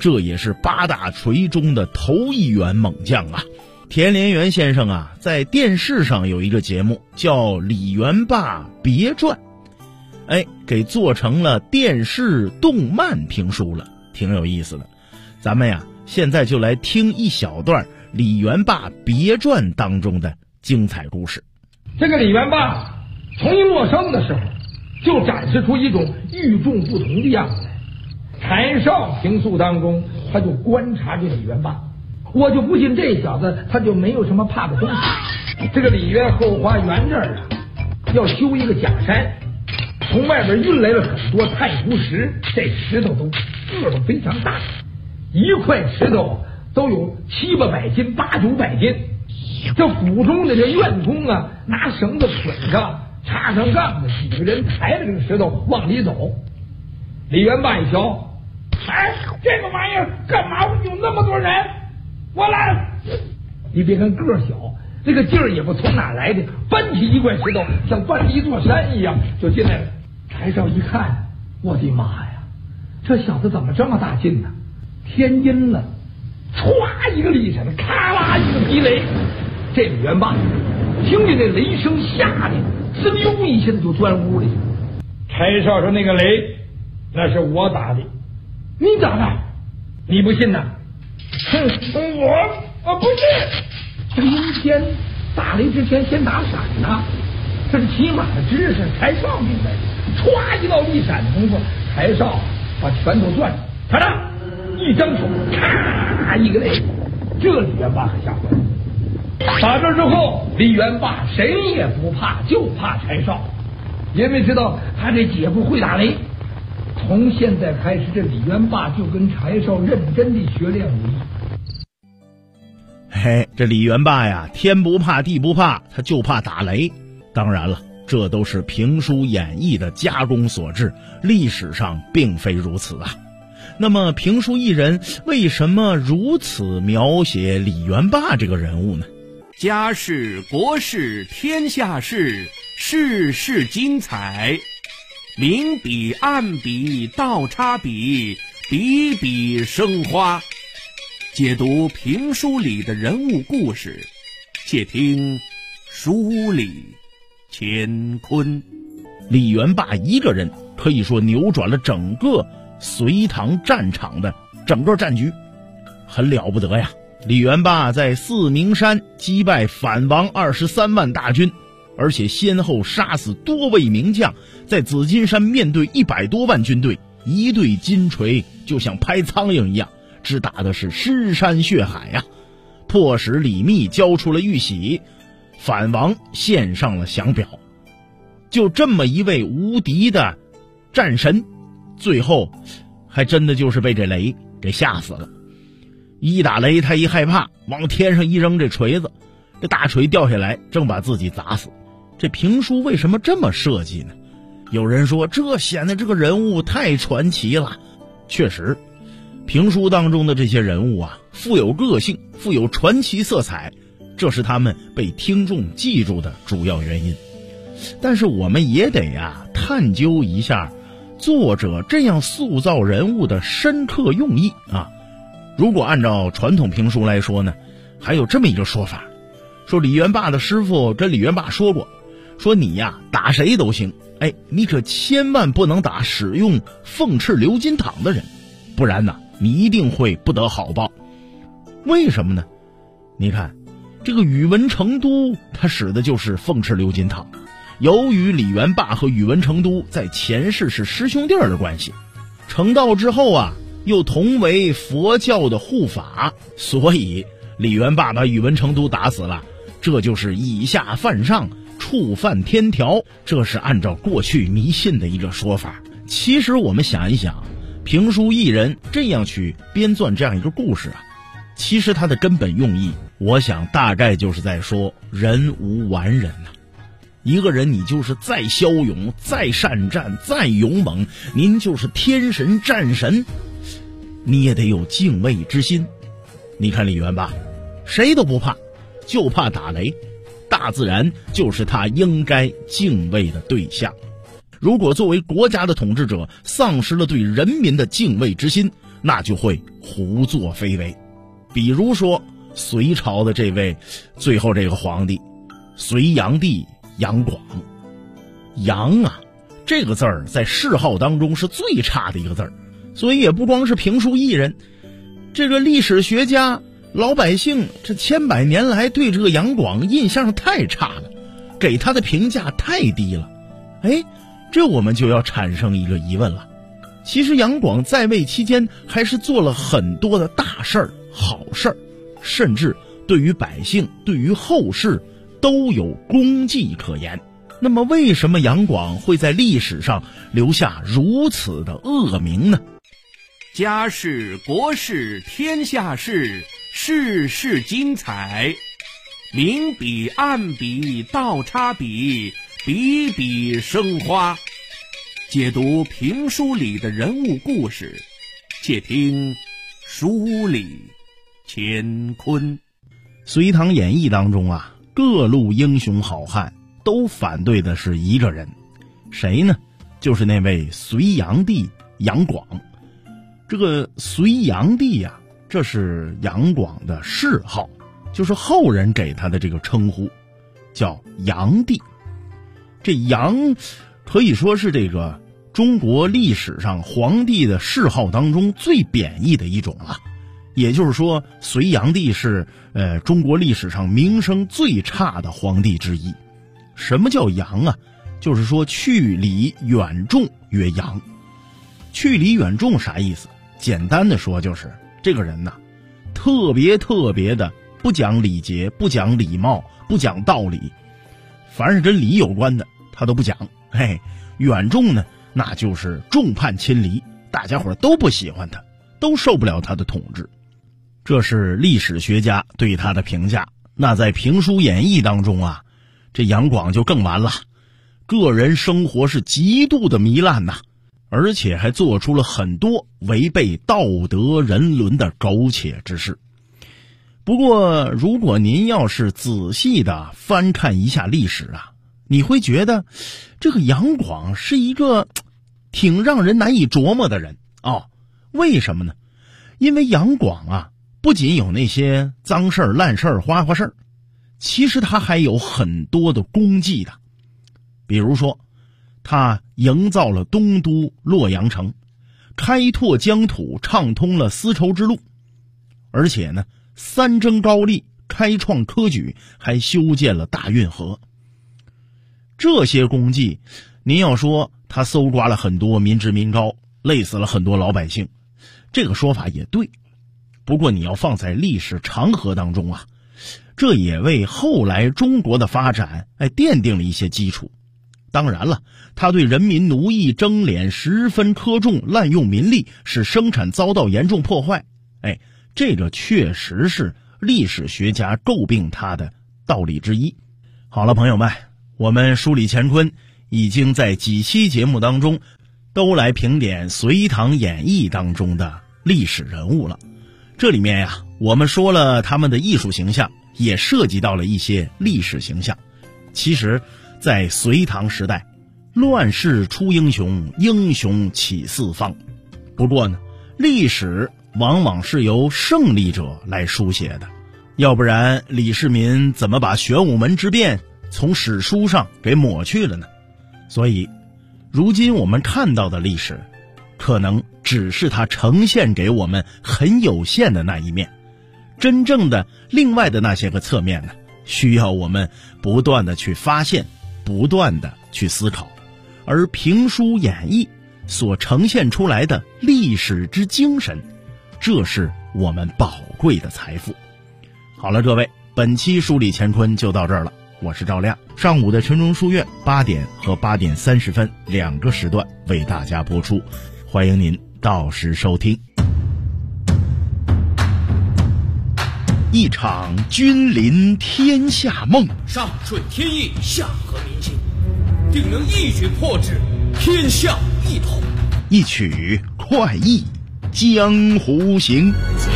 这也是8大锤中的头一员猛将啊。田连元先生啊，在电视上有一个节目叫《李元霸别传》，给做成了电视动漫评书了，挺有意思的。咱们呀，现在就来听一小段《李元霸别传》当中的精彩故事。 这个李元霸从一落生的时候，就展示出一种与众不同的样子来。柴少评述当中，他就观察这李元霸，我就不信这小子他就没有什么怕的东西。这个李渊后花园这儿啊，要修一个假山，从外边运来了很多太湖石，这石头都个头非常大，一块石头都有700-800斤、800-900斤。这府中的这院工啊，拿绳子捆上，插上杠子，几个人抬着这个石头往里走。李元霸一瞧，这个玩意儿干嘛有那么多人？我来！你别看个小，这个劲儿也不从哪来的，搬起一块石头像搬起一座山一样就进来了。柴少一看，我的妈呀，这小子怎么这么大劲呢？天阴了，歘一个力闪，咔啦一个劈雷。这李元霸听见这雷声，吓得滋溜一下子就钻屋里去。柴少说：“那个雷，那是我打的。”你打的？你不信呐？我不信。这个阴天打雷之前先打闪呢，这是起码的知识。柴少明白，歘一道一闪的功夫，柴少把拳头攥住，他呢一张手，咔一个雷，这李元霸可吓坏了。打这之后，李元霸谁也不怕，就怕柴少，因为知道他这姐夫会打雷。从现在开始，这李元霸就跟柴少认真地学练武艺。 这李元霸呀，天不怕地不怕，他就怕打雷。当然了，这都是评书演绎的加工所致，历史上并非如此啊。那么评书艺人为什么如此描写李元霸这个人物呢？ 家事国事天下事，事事精彩，明笔暗笔倒插笔，笔笔生花。解读评书里的人物故事，且听书里乾坤。 李元霸一个人可以说扭转了整个隋唐战场的整个战局，很了不得呀。李元霸在四明山击败反王23万大军，而且先后杀死多位名将，在紫金山面对100多万军队，一对金锤就像拍苍蝇一样，只打的是尸山血海呀，迫使李密交出了玉玺，反王献上了降表。就这么一位无敌的战神，最后还真的就是被这雷给吓死了。一打雷他一害怕，往天上一扔这锤子，这大锤掉下来正把自己砸死。这评书为什么这么设计呢？有人说这显得这个人物太传奇了。确实，评书当中的这些人物啊，富有个性，富有传奇色彩，这是他们被听众记住的主要原因。但是我们也得探究一下作者这样塑造人物的深刻用意啊。如果按照传统评书来说呢，还有这么一个说法，说李元霸的师傅跟李元霸说过，说你打谁都行，你可千万不能打使用凤翅鎏金镗的人，不然你一定会不得好报。为什么呢？你看这个宇文成都他使的就是凤翅鎏金镗，由于李元霸和宇文成都在前世是师兄弟的关系，成道之后又同为佛教的护法，所以李元霸把宇文成都打死了，这就是以下犯上，触犯天条，这是按照过去迷信的一个说法。其实我们想一想，评书艺人这样去编撰这样一个故事其实它的根本用意，我想大概就是在说人无完人一个人你就是再骁勇，再善战，再勇猛，您就是天神战神，你也得有敬畏之心。你看李元霸谁都不怕，就怕打雷，大自然就是他应该敬畏的对象。如果作为国家的统治者丧失了对人民的敬畏之心， 那就会胡作非为。比如说隋朝的这位最后这个皇帝隋炀帝杨广，杨啊这个字儿在谥号当中是最差的一个字儿，所以也不光是评书艺人，这个历史学家老百姓这千百年来对这个杨广印象太差了，给他的评价太低了。这我们就要产生一个疑问了，其实杨广在位期间还是做了很多的大事儿好事儿，甚至对于百姓对于后世都有功绩可言。那么为什么杨广会在历史上留下如此的恶名呢？ 家事国事天下事，事事精彩，明笔暗笔倒插笔，笔笔生花。解读评书里的人物故事，且听书里乾坤。 隋唐演义当中啊，各路英雄好汉都反对的是一个人，谁呢？就是那位隋炀帝杨广。这个隋炀帝呀，这是杨广的谥号，就是后人给他的这个称呼，叫炀帝。这炀可以说是这个中国历史上皇帝的谥号当中最贬义的一种了。也就是说，隋炀帝是中国历史上名声最差的皇帝之一。什么叫炀啊？就是说去礼远重曰炀。去礼远重啥意思？简单的说就是这个人呐，特别的不讲礼节，不讲礼貌，不讲道理，凡是跟礼有关的他都不讲。远重呢，那就是众叛亲离，大家伙都不喜欢他，都受不了他的统治。这是历史学家对他的评价。那在评书演义当中啊，这杨广就更完了，个人生活是极度的糜烂呐，而且还做出了很多违背道德人伦的苟且之事。不过如果您要是仔细的翻看一下历史啊，你会觉得这个杨广是一个挺让人难以琢磨的人为什么呢？因为杨广啊，不仅有那些脏事儿烂事儿花花事儿，其实他还有很多的功绩的。比如说他营造了东都洛阳城，开拓疆土，畅通了丝绸之路，而且呢三征高丽，开创科举，还修建了大运河。这些功绩您要说他搜刮了很多民脂民膏，累死了很多老百姓，这个说法也对。不过你要放在历史长河当中啊，这也为后来中国的发展奠定了一些基础。当然了，他对人民奴役征敛十分苛重，滥用民力，使生产遭到严重破坏。这个确实是历史学家诟病他的道理之一。好了，朋友们，我们书里乾坤已经在几期节目当中都来评点隋唐演义当中的历史人物了。这里面呀，我们说了他们的艺术形象，也涉及到了一些历史形象。其实在隋唐时代，乱世出英雄，英雄起四方。不过呢，历史往往是由胜利者来书写的，要不然李世民怎么把玄武门之变从史书上给抹去了呢？所以如今我们看到的历史可能只是它呈现给我们很有限的那一面，真正的另外的那些个侧面呢，需要我们不断的去发现，不断的去思考。而评书演义所呈现出来的历史之精神，这是我们宝贵的财富。好了，各位，本期书里乾坤就到这儿了。我是赵亮，上午的晨钟书院8点和8点30分2个时段为大家播出，欢迎您到时收听。一场君临天下梦， 上顺天意，下合民心，定能一举破之，天下一统。 一曲快意江湖行。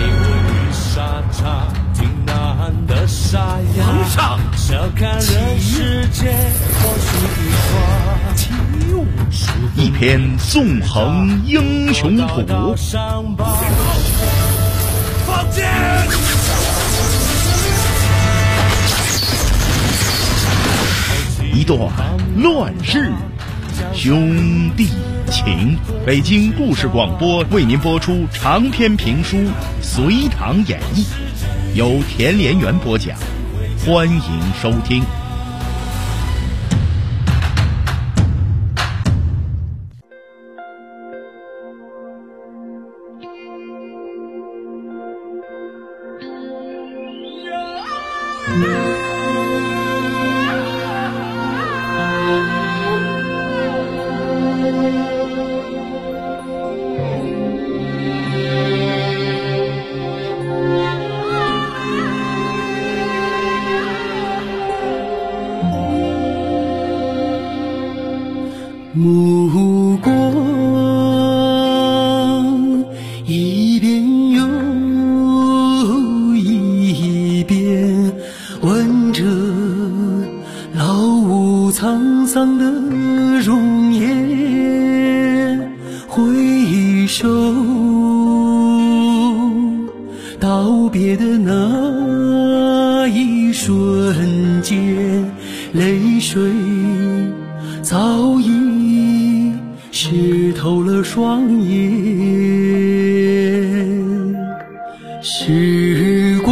皇上， 小看人世间，或许一说起舞， 数一篇纵横英雄谱， 放箭！ 一段乱世兄弟情。北京故事广播为您播出长篇评书《隋唐演义》，由田连元播讲，欢迎收听。 目光一遍又一遍，闻着老屋沧桑的容颜，回首道别的那一瞬间，泪水早已湿透了双眼。时光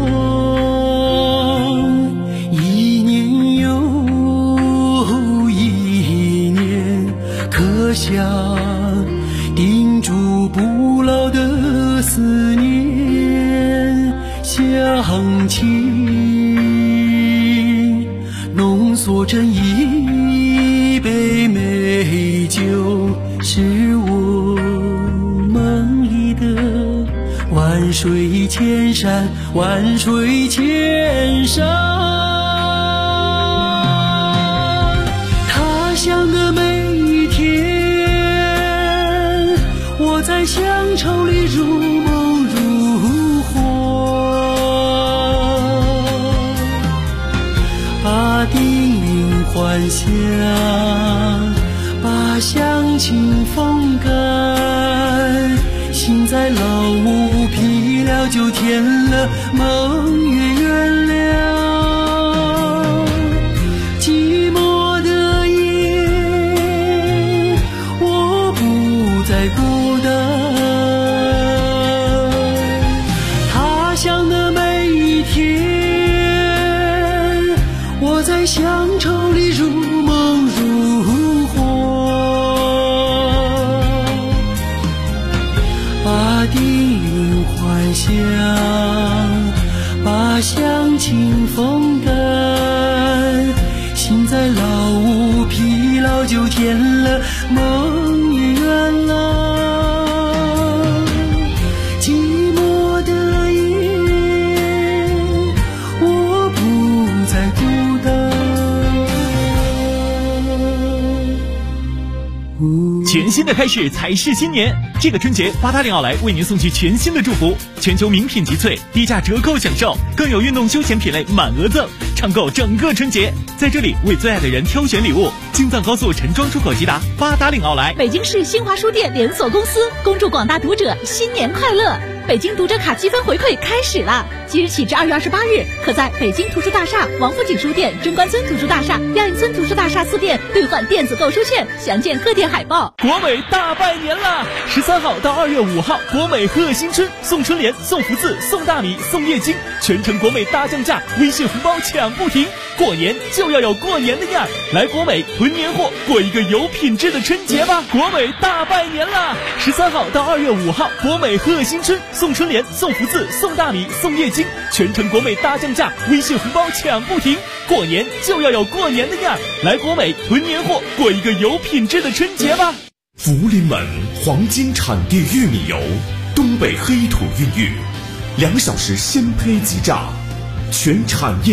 一年又一年，刻下钉住不老的思念。乡亲浓缩成一杯美酒，是我梦里的万水千山，万水千山。他乡的每一天，我在乡愁里如梦如幻，把叮咛还乡，把乡情风干，心在老屋疲了就填了，梦也圆了。寂寞的夜，我不再孤单。他乡的每一天，我在乡愁里如梦如幻，把叮咛还乡，把乡情风干，心在老屋疲劳就填了，梦也圆了。寂寞的夜，我不再孤单。 全新的开始才是新年。这个春节，八达岭奥莱为您送去全新的祝福，全球名品集萃，低价折扣享受，更有运动休闲品类满额赠，畅购整个春节。在这里为最爱的人挑选礼物，京藏高速陈庄出口即达八达岭奥莱。 北京市新华书店连锁公司恭祝广大读者新年快乐。北京读者卡积分回馈开始了，即日起至2月28日，可在北京图书大厦、王府井书店、中关村图书大厦、亚运村图书大厦4店兑换电子购书券，详见各店海报。 国美大拜年啦！13号到2月5号，国美贺新春，送春联、送福字、送大米、送液晶，全程国美大降价，微信红包抢不停。过年就要有过年的样儿，来国美囤年货，过一个有品质的春节吧！国美大拜年啦！13号到2月5号，国美贺新春，送春联、送福字、送大米、送液晶，全程国美大降价，微信红包抢不停。过年就要有过年的样儿，来国美囤年货，过一个有品质的春节吧！ 福临门黄金产地玉米油，东北黑土孕育，2小时鲜胚即榨，全产业